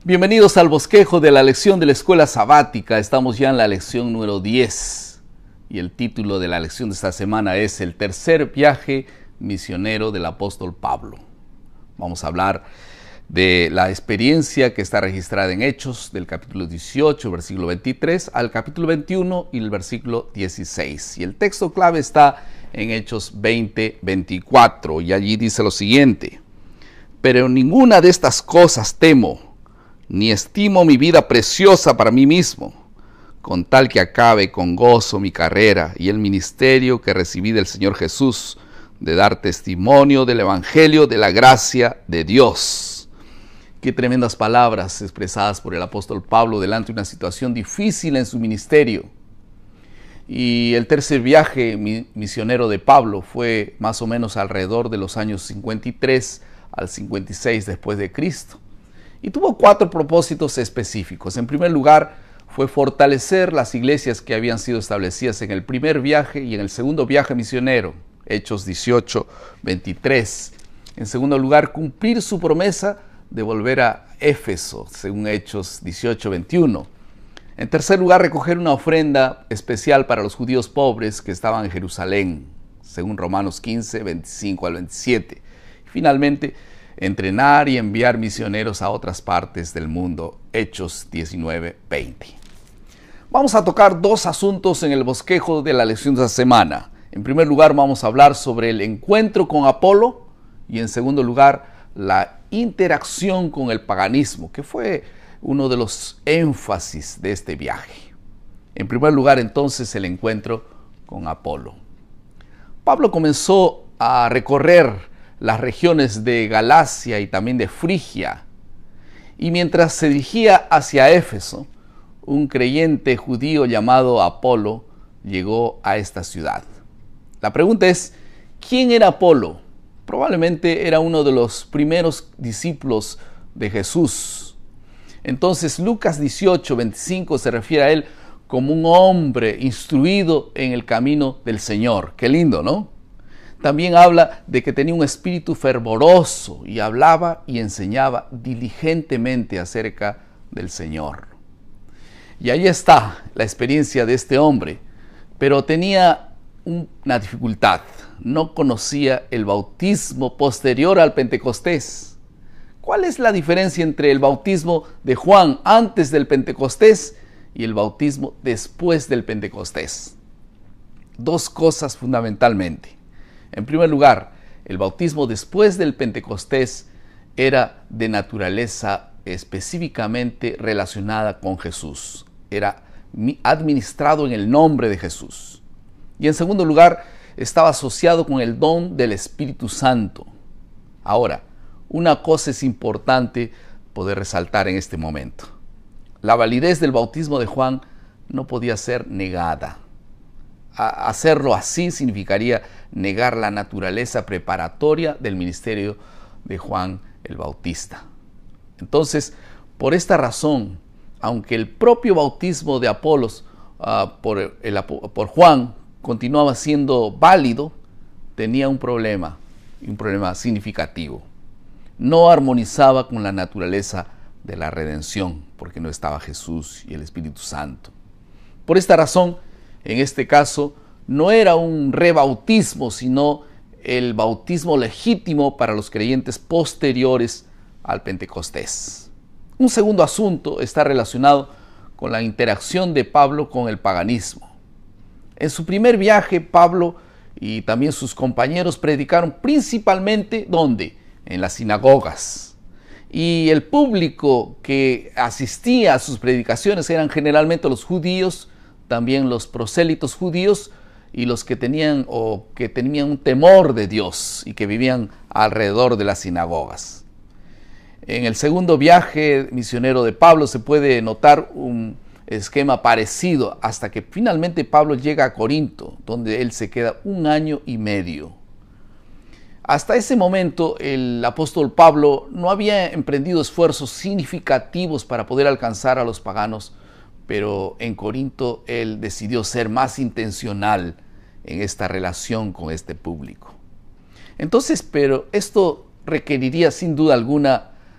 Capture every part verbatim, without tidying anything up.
Bienvenidos al bosquejo de la lección de la escuela sabática. Estamos ya en la lección número diez y el título de la lección de esta semana es El tercer viaje misionero del apóstol Pablo. Vamos a hablar de la experiencia que está registrada en Hechos del capítulo dieciocho, versículo veintitrés al capítulo veintiuno y el versículo dieciséis. Y el texto clave está en Hechos veinte, veinticuatro y allí dice lo siguiente: pero ninguna de estas cosas temo, ni estimo mi vida preciosa para mí mismo, con tal que acabe con gozo mi carrera y el ministerio que recibí del Señor Jesús, de dar testimonio del Evangelio de la gracia de Dios. Qué tremendas palabras expresadas por el apóstol Pablo delante de una situación difícil en su ministerio. Y el tercer viaje misionero de Pablo fue más o menos alrededor de los años cincuenta y tres al cincuenta y seis después de Cristo. Y tuvo cuatro propósitos específicos. En primer lugar, fue fortalecer las iglesias que habían sido establecidas en el primer viaje y en el segundo viaje misionero, Hechos dieciocho, veintitrés. En segundo lugar, cumplir su promesa de volver a Éfeso, según Hechos dieciocho, veintiuno. En tercer lugar, recoger una ofrenda especial para los judíos pobres que estaban en Jerusalén, según Romanos quince, veinticinco al veintisiete. Y finalmente, entrenar y enviar misioneros a otras partes del mundo, Hechos diecinueve, veinte. Vamos a tocar dos asuntos en el bosquejo de la lección de esta semana. En primer lugar, vamos a hablar sobre el encuentro con Apolo y en segundo lugar, la interacción con el paganismo, que fue uno de los énfasis de este viaje. En primer lugar, entonces, el encuentro con Apolo. Pablo comenzó a recorrer las regiones de Galacia y también de Frigia, y mientras se dirigía hacia Éfeso, un creyente judío llamado Apolo llegó a esta ciudad. La pregunta es, ¿quién era Apolo? Probablemente era uno de los primeros discípulos de Jesús. Entonces Lucas dieciocho, veinticinco se refiere a él como un hombre instruido en el camino del Señor. Qué lindo, ¿no? También habla de que tenía un espíritu fervoroso y hablaba y enseñaba diligentemente acerca del Señor. Y ahí está la experiencia de este hombre, pero tenía una dificultad. No conocía el bautismo posterior al Pentecostés. ¿Cuál es la diferencia entre el bautismo de Juan antes del Pentecostés y el bautismo después del Pentecostés? Dos cosas fundamentalmente. En primer lugar, el bautismo después del Pentecostés era de naturaleza específicamente relacionada con Jesús. Era administrado en el nombre de Jesús. Y en segundo lugar, estaba asociado con el don del Espíritu Santo. Ahora, una cosa es importante poder resaltar en este momento. La validez del bautismo de Juan no podía ser negada. A hacerlo así significaría negar la naturaleza preparatoria del ministerio de Juan el Bautista. Entonces, por esta razón, aunque el propio bautismo de Apolos uh, por, el, por Juan continuaba siendo válido, tenía un problema, un problema significativo. No armonizaba con la naturaleza de la redención, porque no estaba Jesús y el Espíritu Santo. Por esta razón, en este caso, no era un rebautismo, sino el bautismo legítimo para los creyentes posteriores al Pentecostés. Un segundo asunto está relacionado con la interacción de Pablo con el paganismo. En su primer viaje, Pablo y también sus compañeros predicaron principalmente, ¿dónde? En las sinagogas. Y el público que asistía a sus predicaciones eran generalmente los judíos, también los prosélitos judíos y los que tenían o que tenían un temor de Dios y que vivían alrededor de las sinagogas. En el segundo viaje misionero de Pablo se puede notar un esquema parecido hasta que finalmente Pablo llega a Corinto, donde él se queda un año y medio. Hasta ese momento el apóstol Pablo no había emprendido esfuerzos significativos para poder alcanzar a los paganos, pero en Corinto él decidió ser más intencional en esta relación con este público. Entonces, pero esto requeriría sin duda alguna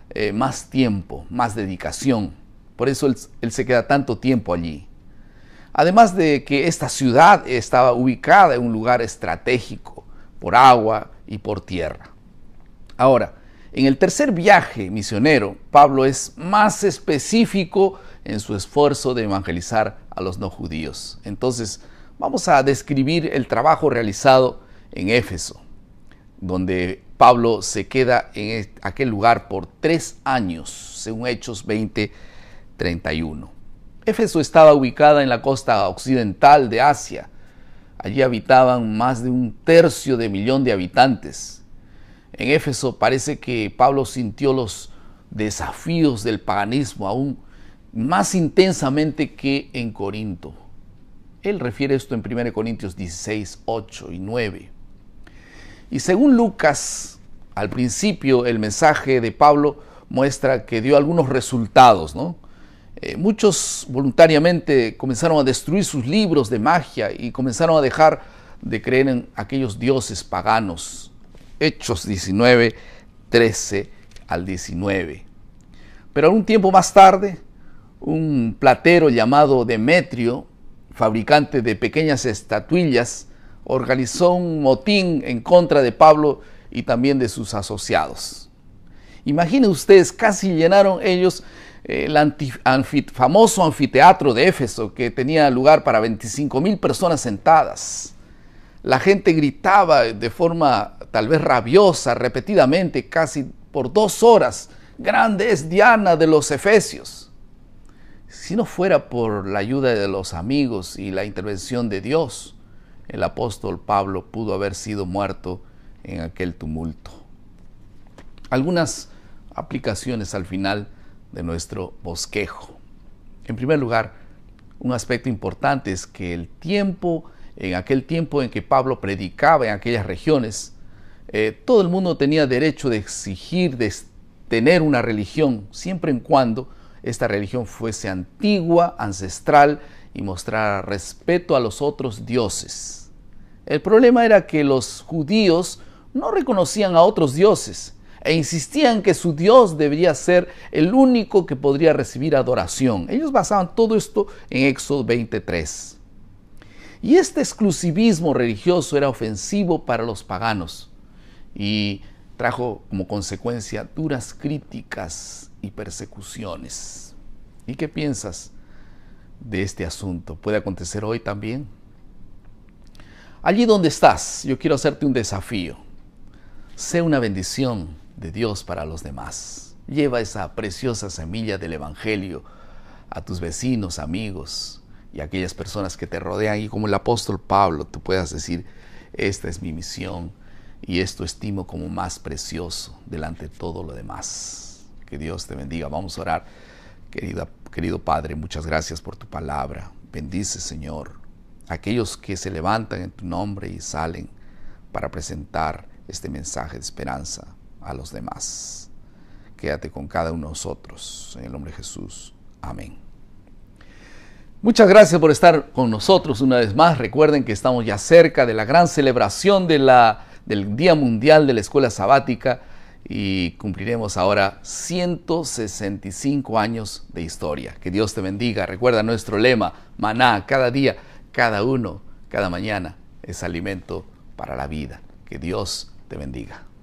eh, más tiempo, más dedicación. Por eso él, él se queda tanto tiempo allí. Además de que esta ciudad estaba ubicada en un lugar estratégico, por agua y por tierra. Ahora, en el tercer viaje misionero, Pablo es más específico en su esfuerzo de evangelizar a los no judíos. Entonces, vamos a describir el trabajo realizado en Éfeso, donde Pablo se queda en aquel lugar por tres años, según Hechos veinte, treinta y uno. Éfeso estaba ubicada en la costa occidental de Asia. Allí habitaban más de un tercio de millón de habitantes. En Éfeso parece que Pablo sintió los desafíos del paganismo aún más intensamente que en Corinto. Él refiere esto en primera Corintios dieciséis, ocho y nueve. Y según Lucas, al principio el mensaje de Pablo muestra que dio algunos resultados, ¿no? Eh, muchos voluntariamente comenzaron a destruir sus libros de magia y comenzaron a dejar de creer en aquellos dioses paganos. Hechos diecinueve, trece al diecinueve. Pero un tiempo más tarde, un platero llamado Demetrio, fabricante de pequeñas estatuillas, organizó un motín en contra de Pablo y también de sus asociados. Imaginen ustedes, casi llenaron ellos el anti, anfi, famoso anfiteatro de Éfeso, que tenía lugar para veinticinco mil personas sentadas. La gente gritaba de forma tal vez rabiosa, repetidamente, casi por dos horas: «¡Grande es Diana de los Efesios!». Si no fuera por la ayuda de los amigos y la intervención de Dios, el apóstol Pablo pudo haber sido muerto en aquel tumulto. Algunas aplicaciones al final de nuestro bosquejo. En primer lugar, un aspecto importante es que el tiempo, en aquel tiempo en que Pablo predicaba en aquellas regiones, eh, todo el mundo tenía derecho de exigir, de tener una religión, siempre y cuando esta religión fuese antigua, ancestral y mostrara respeto a los otros dioses. El problema era que los judíos no reconocían a otros dioses e insistían que su Dios debería ser el único que podría recibir adoración. Ellos basaban todo esto en Éxodo veintitrés. Y este exclusivismo religioso era ofensivo para los paganos y trajo como consecuencia duras críticas y persecuciones. ¿Y qué piensas de este asunto? ¿Puede acontecer hoy también? Allí donde estás, yo quiero hacerte un desafío. Sé una bendición de Dios para los demás. Lleva esa preciosa semilla del Evangelio a tus vecinos, amigos y a aquellas personas que te rodean. Y como el apóstol Pablo, tú puedas decir: esta es mi misión y esto estimo como más precioso delante de todo lo demás. Que Dios te bendiga. Vamos a orar. Querida, querido Padre, muchas gracias por tu palabra. Bendice, Señor, a aquellos que se levantan en tu nombre y salen para presentar este mensaje de esperanza a los demás. Quédate con cada uno de nosotros, en el nombre de Jesús. Amén. Muchas gracias por estar con nosotros una vez más. Recuerden que estamos ya cerca de la gran celebración de la, del Día Mundial de la Escuela Sabática y cumpliremos ahora ciento sesenta y cinco años de historia. Que Dios te bendiga. Recuerda nuestro lema: maná, cada día, cada uno, cada mañana es alimento para la vida. Que Dios te bendiga.